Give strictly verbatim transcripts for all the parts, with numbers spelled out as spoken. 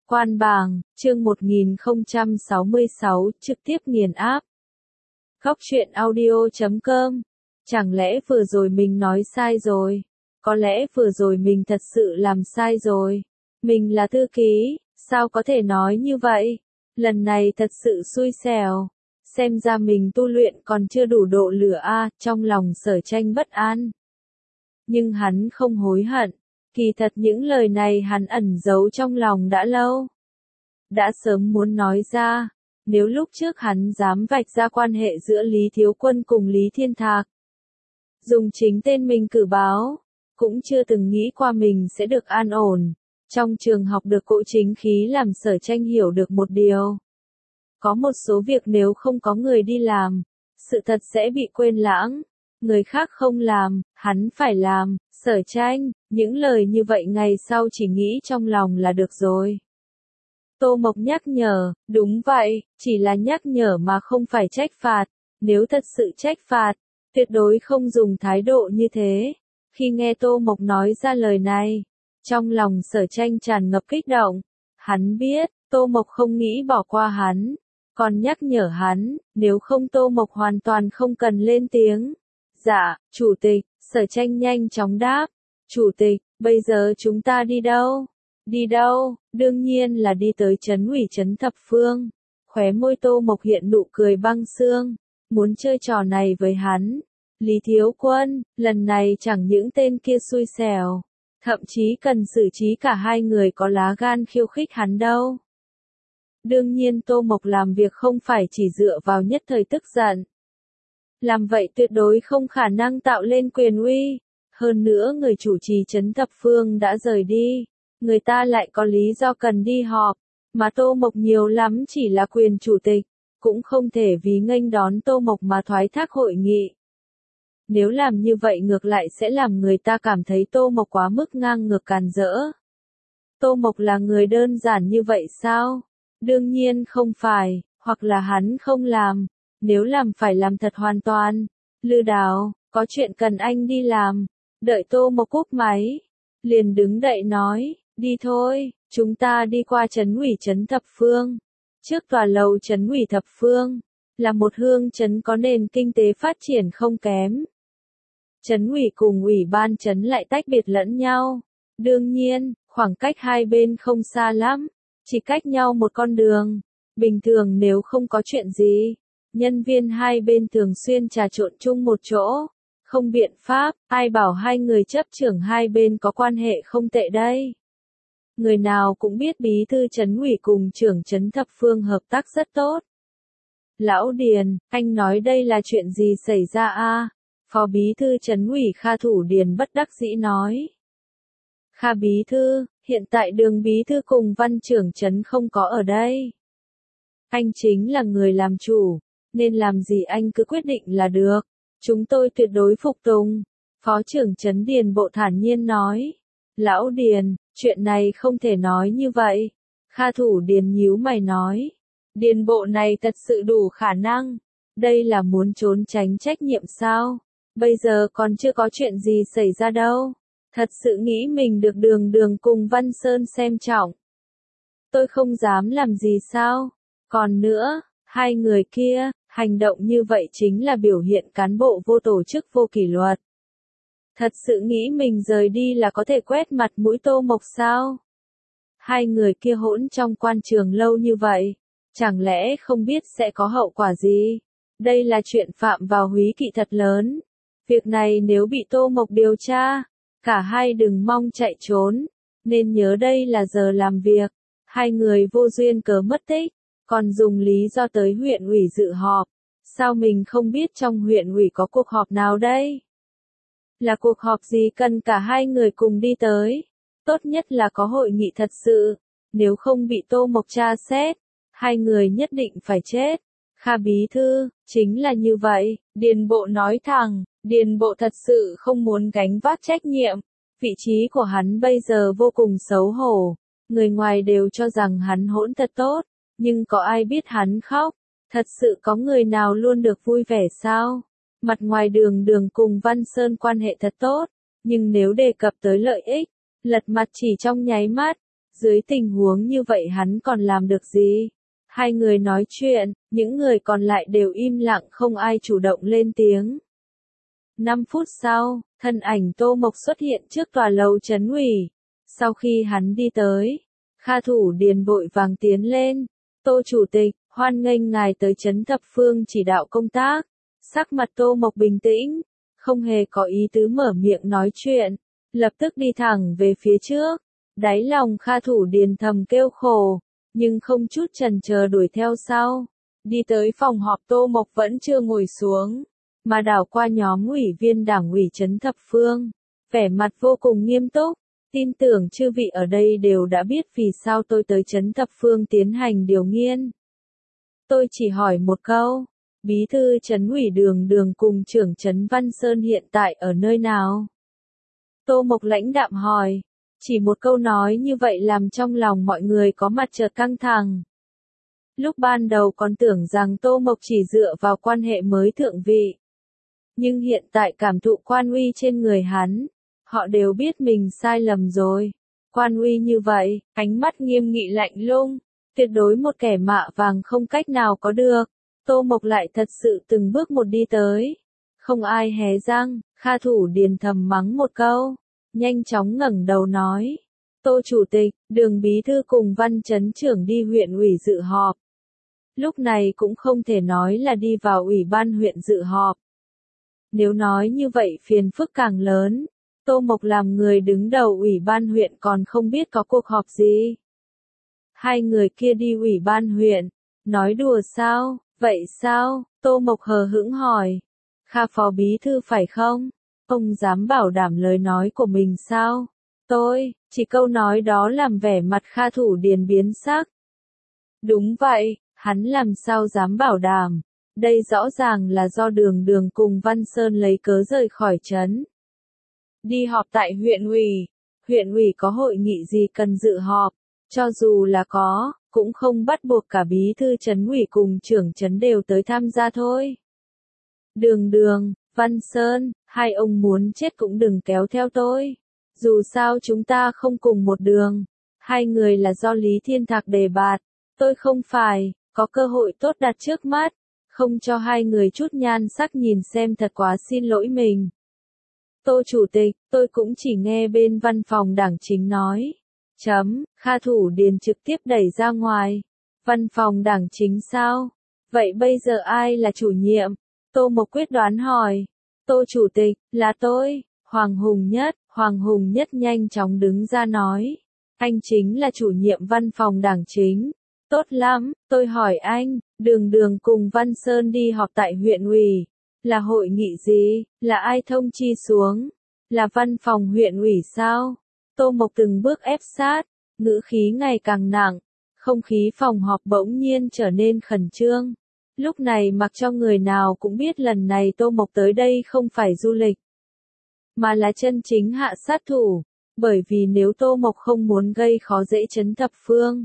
Quan bàng, chương một nghìn không trăm sáu mươi sáu, trực tiếp nghiền áp. Góc truyện audio chấm com. Chẳng lẽ vừa rồi mình nói sai rồi? Có lẽ vừa rồi mình thật sự làm sai rồi. Mình là thư ký, sao có thể nói như vậy? Lần này thật sự xui xẻo. Xem ra mình tu luyện còn chưa đủ độ lửa a, trong lòng Sở Tranh bất an. Nhưng hắn không hối hận. Kỳ thật những lời này hắn ẩn giấu trong lòng đã lâu. Đã sớm muốn nói ra, nếu lúc trước hắn dám vạch ra quan hệ giữa Lý Thiếu Quân cùng Lý Thiên Thạc. Dùng chính tên mình cử báo, cũng chưa từng nghĩ qua mình sẽ được an ổn. Trong trường học được cỗ chính khí làm Sở Tranh hiểu được một điều. Có một số việc nếu không có người đi làm, sự thật sẽ bị quên lãng. Người khác không làm, hắn phải làm. Sở Tranh, những lời như vậy ngày sau chỉ nghĩ trong lòng là được rồi. Tô Mộc nhắc nhở, đúng vậy, chỉ là nhắc nhở mà không phải trách phạt. Nếu thật sự trách phạt, tuyệt đối không dùng thái độ như thế. Khi nghe Tô Mộc nói ra lời này, trong lòng Sở Tranh tràn ngập kích động. Hắn biết, Tô Mộc không nghĩ bỏ qua hắn, còn nhắc nhở hắn, nếu không Tô Mộc hoàn toàn không cần lên tiếng. Dạ, chủ tịch. Sở Tranh nhanh chóng đáp. Chủ tịch, bây giờ chúng ta đi đâu? Đi đâu? Đương nhiên là đi tới trấn ủy trấn Thập Phương. Khóe môi Tô Mộc hiện nụ cười băng xương. Muốn chơi trò này với hắn. Lý Thiếu Quân, lần này chẳng những tên kia xui xẻo. Thậm chí cần xử trí cả hai người có lá gan khiêu khích hắn đâu. Đương nhiên Tô Mộc làm việc không phải chỉ dựa vào nhất thời tức giận. Làm vậy tuyệt đối không khả năng tạo lên quyền uy. Hơn nữa người chủ trì trấn Thập Phương đã rời đi. Người ta lại có lý do cần đi họp. Mà Tô Mộc nhiều lắm chỉ là quyền chủ tịch. Cũng không thể vì nghênh đón Tô Mộc mà thoái thác hội nghị. Nếu làm như vậy ngược lại sẽ làm người ta cảm thấy Tô Mộc quá mức ngang ngược càn rỡ. Tô Mộc là người đơn giản như vậy sao? Đương nhiên không phải, hoặc là hắn không làm. Nếu làm phải làm thật hoàn toàn. Lư Đào, có chuyện cần anh đi làm. Đợi Tô Mộc cúp máy. Liền đứng dậy nói, đi thôi, chúng ta đi qua trấn ủy trấn Thập Phương. Trước tòa lầu trấn ủy Thập Phương, là một hương trấn có nền kinh tế phát triển không kém. Trấn ủy cùng ủy ban trấn lại tách biệt lẫn nhau. Đương nhiên, khoảng cách hai bên không xa lắm, chỉ cách nhau một con đường. Bình thường nếu không có chuyện gì, nhân viên hai bên thường xuyên trà trộn chung một chỗ. Không biện pháp, ai bảo hai người chấp trưởng hai bên có quan hệ không tệ đây. Người nào cũng biết bí thư trấn ủy cùng trưởng trấn Thập Phương hợp tác rất tốt. Lão Điền, anh nói đây là chuyện gì xảy ra a? Phó bí thư trấn ủy Kha Thủ Điền bất đắc dĩ nói. Kha bí thư, hiện tại Đường bí thư cùng Văn trưởng trấn không có ở đây. Anh chính là người làm chủ, nên làm gì anh cứ quyết định là được. Chúng tôi tuyệt đối phục tùng. Phó trưởng trấn Điền Bộ thản nhiên nói. Lão Điền, chuyện này không thể nói như vậy. Kha Thủ Điền nhíu mày nói. Điền Bộ này thật sự đủ khả năng. Đây là muốn trốn tránh trách nhiệm sao? Bây giờ còn chưa có chuyện gì xảy ra đâu. Thật sự nghĩ mình được Đường Đường cùng Văn Sơn xem trọng. Tôi không dám làm gì sao? Còn nữa, hai người kia, hành động như vậy chính là biểu hiện cán bộ vô tổ chức vô kỷ luật. Thật sự nghĩ mình rời đi là có thể quét mặt mũi Tô Mộc sao? Hai người kia hỗn trong quan trường lâu như vậy, chẳng lẽ không biết sẽ có hậu quả gì? Đây là chuyện phạm vào húy kỵ thật lớn. Việc này nếu bị Tô Mộc điều tra, cả hai đừng mong chạy trốn, nên nhớ đây là giờ làm việc. Hai người vô duyên cớ mất tích, còn dùng lý do tới huyện ủy dự họp. Sao mình không biết trong huyện ủy có cuộc họp nào đây? Là cuộc họp gì cần cả hai người cùng đi tới? Tốt nhất là có hội nghị thật sự. Nếu không bị Tô Mộc tra xét, hai người nhất định phải chết. Kha bí thư, chính là như vậy. Điền Bộ nói thẳng, Điền Bộ thật sự không muốn gánh vác trách nhiệm. Vị trí của hắn bây giờ vô cùng xấu hổ. Người ngoài đều cho rằng hắn hỗn thật tốt, nhưng có ai biết hắn khóc? Thật sự có người nào luôn được vui vẻ sao? Mặt ngoài Đường Đường cùng Văn Sơn quan hệ thật tốt, nhưng nếu đề cập tới lợi ích, lật mặt chỉ trong nháy mắt. Dưới tình huống như vậy hắn còn làm được gì? Hai người nói chuyện, những người còn lại đều im lặng không ai chủ động lên tiếng. Năm phút sau, thân ảnh Tô Mộc xuất hiện trước tòa lầu trấn ủy. Sau khi hắn đi tới, Kha Thủ Điền vội vàng tiến lên. Tô Chủ tịch, hoan nghênh ngài tới trấn Thập Phương chỉ đạo công tác. Sắc mặt Tô Mộc bình tĩnh, không hề có ý tứ mở miệng nói chuyện, lập tức đi thẳng về phía trước. Đáy lòng Kha Thủ Điền thầm kêu khổ, nhưng không chút chần chờ đuổi theo sau. Đi tới phòng họp Tô Mộc vẫn chưa ngồi xuống, mà đảo qua nhóm ủy viên đảng ủy trấn Thập Phương, vẻ mặt vô cùng nghiêm túc. Tin tưởng chư vị ở đây đều đã biết vì sao tôi tới trấn Thập Phương tiến hành điều nghiên. Tôi chỉ hỏi một câu, bí thư trấn ủy Đường Đường cùng trưởng trấn Văn Sơn hiện tại ở nơi nào? Tô Mộc lãnh đạm hỏi, chỉ một câu nói như vậy làm trong lòng mọi người có mặt chợt căng thẳng. Lúc ban đầu còn tưởng rằng Tô Mộc chỉ dựa vào quan hệ mới thượng vị. Nhưng hiện tại cảm thụ quan uy trên người hắn, họ đều biết mình sai lầm rồi. Quan uy như vậy, ánh mắt nghiêm nghị lạnh lùng, tuyệt đối một kẻ mạ vàng không cách nào có được. Tô Mộc lại thật sự từng bước một đi tới. Không ai hé răng, Kha Thủ Điền thầm mắng một câu, nhanh chóng ngẩng đầu nói. Tô Chủ tịch, Đường bí thư cùng Văn trấn trưởng đi huyện ủy dự họp. Lúc này cũng không thể nói là đi vào ủy ban huyện dự họp. Nếu nói như vậy phiền phức càng lớn. Tô Mộc làm người đứng đầu ủy ban huyện còn không biết có cuộc họp gì. Hai người kia đi ủy ban huyện, nói đùa sao, vậy sao? Tô Mộc hờ hững hỏi. Kha phó bí thư phải không? Ông dám bảo đảm lời nói của mình sao? Tôi, chỉ câu nói đó làm vẻ mặt Kha Thủ Điền biến sắc. Đúng vậy, hắn làm sao dám bảo đảm? Đây rõ ràng là do Đường Đường cùng Văn Sơn lấy cớ rời khỏi trấn. Đi họp tại huyện ủy, huyện ủy có hội nghị gì cần dự họp, cho dù là có, cũng không bắt buộc cả bí thư trấn ủy cùng trưởng trấn đều tới tham gia thôi. Đường Đường, Văn Sơn, hai ông muốn chết cũng đừng kéo theo tôi. Dù sao chúng ta không cùng một đường, hai người là do Lý Thiên Thạc đề bạt, tôi không phải, có cơ hội tốt đặt trước mắt, không cho hai người chút nhan sắc nhìn xem thật quá xin lỗi mình. Tô Chủ tịch, tôi cũng chỉ nghe bên văn phòng đảng chính nói. Chấm, Kha Thủ Điền trực tiếp đẩy ra ngoài. Văn phòng đảng chính sao? Vậy bây giờ ai là chủ nhiệm? Tô Mộc quyết đoán hỏi. Tô Chủ tịch, là tôi, Hoàng Hùng Nhất. Hoàng Hùng Nhất nhanh chóng đứng ra nói. Anh chính là chủ nhiệm văn phòng đảng chính. Tốt lắm, tôi hỏi anh, Đường Đường cùng Văn Sơn đi họp tại huyện ủy. Là hội nghị gì? Là ai thông chi xuống? Là văn phòng huyện ủy sao? Tô Mộc từng bước ép sát, ngữ khí ngày càng nặng, không khí phòng họp bỗng nhiên trở nên khẩn trương. Lúc này mặc cho người nào cũng biết lần này Tô Mộc tới đây không phải du lịch, mà là chân chính hạ sát thủ, bởi vì nếu Tô Mộc không muốn gây khó dễ trấn Thập Phương.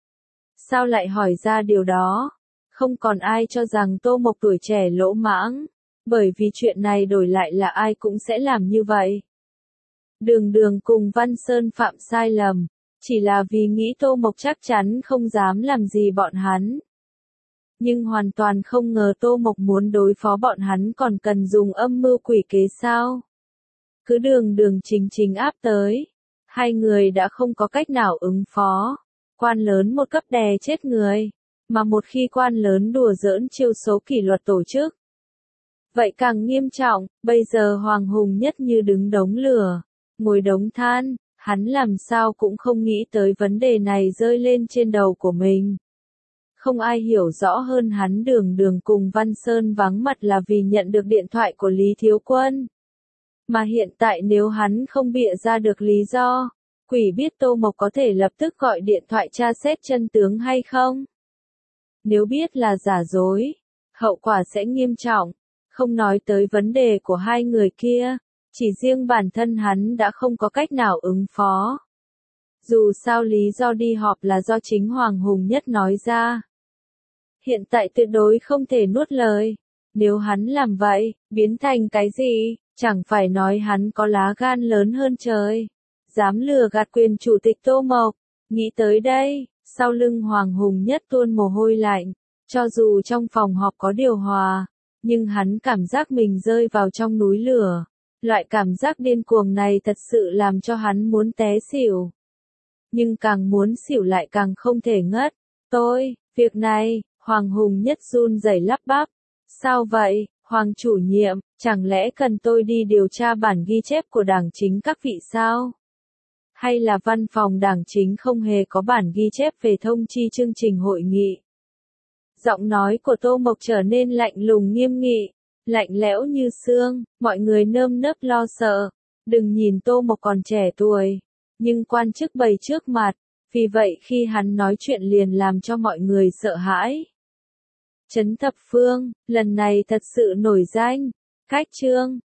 Sao lại hỏi ra điều đó? Không còn ai cho rằng Tô Mộc tuổi trẻ lỗ mãng, bởi vì chuyện này đổi lại là ai cũng sẽ làm như vậy. Đường Đường cùng Văn Sơn phạm sai lầm, chỉ là vì nghĩ Tô Mộc chắc chắn không dám làm gì bọn hắn. Nhưng hoàn toàn không ngờ Tô Mộc muốn đối phó bọn hắn còn cần dùng âm mưu quỷ kế sao. Cứ Đường Đường chính chính áp tới, hai người đã không có cách nào ứng phó. Quan lớn một cấp đè chết người, mà một khi quan lớn đùa giỡn chiêu số kỷ luật tổ chức, vậy càng nghiêm trọng. Bây giờ Hoàng Hùng Nhất như đứng đống lửa, ngồi đống than, hắn làm sao cũng không nghĩ tới vấn đề này rơi lên trên đầu của mình. Không ai hiểu rõ hơn hắn Đường Đường cùng Văn Sơn vắng mặt là vì nhận được điện thoại của Lý Thiếu Quân. Mà hiện tại nếu hắn không bịa ra được lý do, quỷ biết Tô Mộc có thể lập tức gọi điện thoại tra xét chân tướng hay không. Nếu biết là giả dối, hậu quả sẽ nghiêm trọng, không nói tới vấn đề của hai người kia, chỉ riêng bản thân hắn đã không có cách nào ứng phó. Dù sao lý do đi họp là do chính Hoàng Hùng Nhất nói ra. Hiện tại tuyệt đối không thể nuốt lời, nếu hắn làm vậy, biến thành cái gì, chẳng phải nói hắn có lá gan lớn hơn trời. Dám lừa gạt quyền chủ tịch Tô Mộc, Nghĩ tới đây, sau lưng Hoàng Hùng Nhất tuôn mồ hôi lạnh, cho dù trong phòng họp có điều hòa, nhưng hắn cảm giác mình rơi vào trong núi lửa. Loại cảm giác điên cuồng này thật sự làm cho hắn muốn té xỉu. Nhưng càng muốn xỉu lại càng không thể ngất. Tôi, việc này, Hoàng Hùng Nhất run rẩy lắp bắp. Sao vậy, Hoàng chủ nhiệm, chẳng lẽ cần tôi đi điều tra bản ghi chép của đảng chính các vị sao? Hay là văn phòng đảng chính không hề có bản ghi chép về thông chi chương trình hội nghị? Giọng nói của Tô Mộc trở nên lạnh lùng nghiêm nghị, lạnh lẽo như xương, mọi người nơm nớp lo sợ. Đừng nhìn Tô Mộc còn trẻ tuổi, nhưng quan chức bày trước mặt, vì vậy khi hắn nói chuyện liền làm cho mọi người sợ hãi. Trấn Thập Phương, lần này thật sự nổi danh, cách chương,